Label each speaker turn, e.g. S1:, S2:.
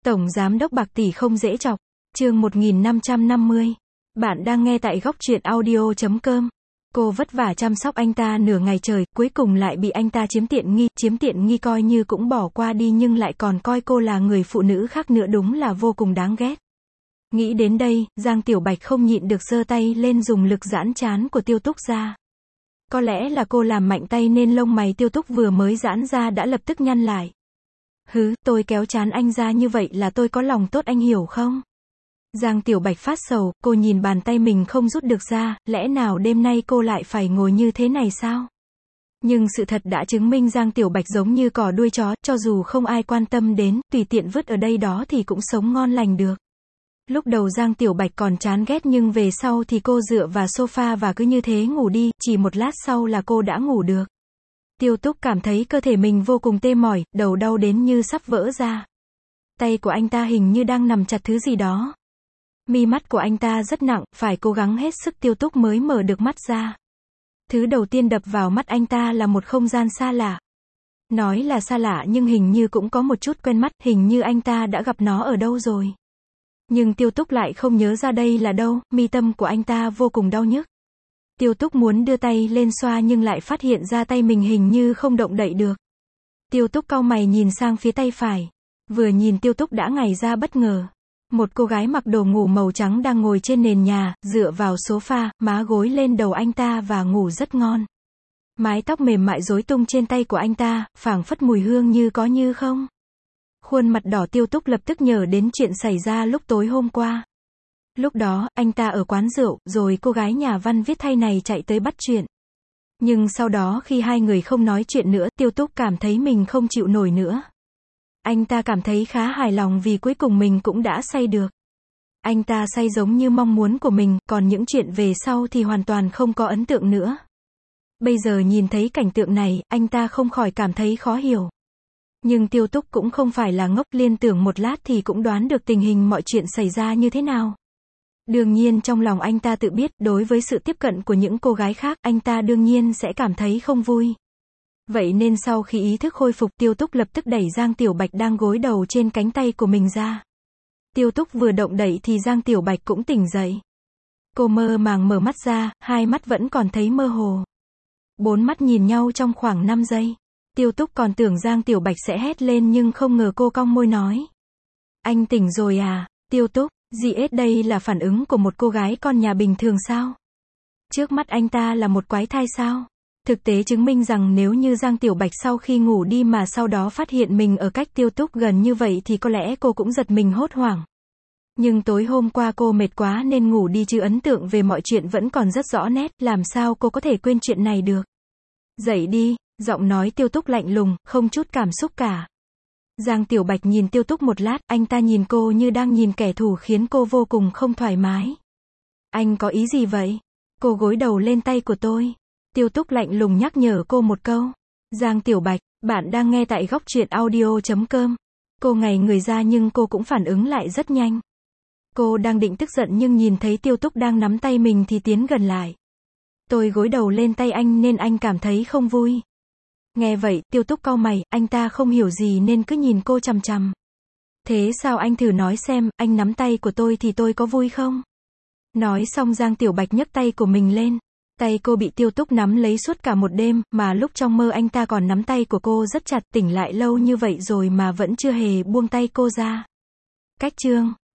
S1: Tổng giám đốc bạc tỷ không dễ chọc. Chương 1550. Bạn đang nghe tại góc truyện audio.com. Cô vất vả chăm sóc anh ta nửa ngày trời, cuối cùng lại bị anh ta chiếm tiện nghi coi như cũng bỏ qua đi nhưng lại còn coi cô là người phụ nữ khác nữa, đúng là vô cùng đáng ghét. Nghĩ đến đây, Giang Tiểu Bạch không nhịn được giơ tay lên dùng lực giãn trán của Tiêu Túc ra. Có lẽ là cô làm mạnh tay nên lông mày Tiêu Túc vừa mới giãn ra đã lập tức nhăn lại. Tôi kéo trán anh ra như vậy là tôi có lòng tốt, anh hiểu không? Giang Tiểu Bạch phát sầu, cô nhìn bàn tay mình không rút được ra, lẽ nào đêm nay cô lại phải ngồi như thế này sao? Nhưng sự thật đã chứng minh Giang Tiểu Bạch giống như cò đuôi chó, cho dù không ai quan tâm đến, tùy tiện vứt ở đây đó thì cũng sống ngon lành được. Lúc đầu Giang Tiểu Bạch còn chán ghét nhưng về sau thì cô dựa vào sofa và cứ như thế ngủ đi, chỉ một lát sau là cô đã ngủ được. Tiêu Túc cảm thấy cơ thể mình vô cùng tê mỏi, đầu đau đến như sắp vỡ ra. Tay của anh ta hình như đang nắm chặt thứ gì đó. Mi mắt của anh ta rất nặng, phải cố gắng hết sức Tiêu Túc mới mở được mắt ra. Thứ đầu tiên đập vào mắt anh ta là một không gian xa lạ. Nói là xa lạ nhưng hình như cũng có một chút quen mắt, hình như anh ta đã gặp nó ở đâu rồi. Nhưng Tiêu Túc lại không nhớ ra đây là đâu, mi tâm của anh ta vô cùng đau nhức. Tiêu Túc muốn đưa tay lên xoa nhưng lại phát hiện ra tay mình hình như không động đậy được. Tiêu Túc cau mày nhìn sang phía tay phải. Vừa nhìn Tiêu Túc đã ngảy ra bất ngờ. Một cô gái mặc đồ ngủ màu trắng đang ngồi trên nền nhà, dựa vào sofa, má gối lên đầu anh ta và ngủ rất ngon. Mái tóc mềm mại rối tung trên tay của anh ta, phảng phất mùi hương như có như không. Khuôn mặt đỏ Tiêu Túc lập tức nhớ đến chuyện xảy ra lúc tối hôm qua. Lúc đó, anh ta ở quán rượu, rồi cô gái nhà văn viết thay này chạy tới bắt chuyện. Nhưng sau đó khi hai người không nói chuyện nữa, Tiêu Túc cảm thấy mình không chịu nổi nữa. Anh ta cảm thấy khá hài lòng vì cuối cùng mình cũng đã say được. Anh ta say giống như mong muốn của mình, còn những chuyện về sau thì hoàn toàn không có ấn tượng nữa. Bây giờ nhìn thấy cảnh tượng này, anh ta không khỏi cảm thấy khó hiểu. Nhưng Tiêu Túc cũng không phải là ngốc, liên tưởng một lát thì cũng đoán được tình hình mọi chuyện xảy ra như thế nào. Đương nhiên trong lòng anh ta tự biết, đối với sự tiếp cận của những cô gái khác, anh ta đương nhiên sẽ cảm thấy không vui. Vậy nên sau khi ý thức khôi phục, Tiêu Túc lập tức đẩy Giang Tiểu Bạch đang gối đầu trên cánh tay của mình ra. Tiêu Túc vừa động đậy thì Giang Tiểu Bạch cũng tỉnh dậy. Cô mơ màng mở mắt ra, hai mắt vẫn còn thấy mơ hồ. Bốn mắt nhìn nhau trong khoảng 5 giây. Tiêu Túc còn tưởng Giang Tiểu Bạch sẽ hét lên nhưng không ngờ cô cong môi nói. Anh tỉnh rồi à? Tiêu Túc, GS đây là phản ứng của một cô gái con nhà bình thường sao? Trước mắt anh ta là một quái thai sao? Thực tế chứng minh rằng nếu như Giang Tiểu Bạch sau khi ngủ đi mà sau đó phát hiện mình ở cách Tiêu Túc gần như vậy thì có lẽ cô cũng giật mình hốt hoảng. Nhưng tối hôm qua cô mệt quá nên ngủ đi chứ ấn tượng về mọi chuyện vẫn còn rất rõ nét, làm sao cô có thể quên chuyện này được? Dậy đi, giọng nói Tiêu Túc lạnh lùng, không chút cảm xúc cả. Giang Tiểu Bạch nhìn Tiêu Túc một lát, anh ta nhìn cô như đang nhìn kẻ thù khiến cô vô cùng không thoải mái. Anh có ý gì vậy? Cô gối đầu lên tay của tôi. Tiêu Túc lạnh lùng nhắc nhở cô một câu. Giang Tiểu Bạch, bạn đang nghe tại góc truyện audio.com. Cô ngây người ra nhưng cô cũng phản ứng lại rất nhanh. Cô đang định tức giận nhưng nhìn thấy Tiêu Túc đang nắm tay mình thì tiến gần lại. Tôi gối đầu lên tay anh nên anh cảm thấy không vui. Nghe vậy, Tiêu Túc cau mày, anh ta không hiểu gì nên cứ nhìn cô chằm chằm. Thế sao anh thử nói xem, anh nắm tay của tôi thì tôi có vui không? Nói xong Giang Tiểu Bạch nhấc tay của mình lên. Tay cô bị Tiêu Túc nắm lấy suốt cả một đêm, mà lúc trong mơ anh ta còn nắm tay của cô rất chặt, tỉnh lại lâu như vậy rồi mà vẫn chưa hề buông tay cô ra. Cách chương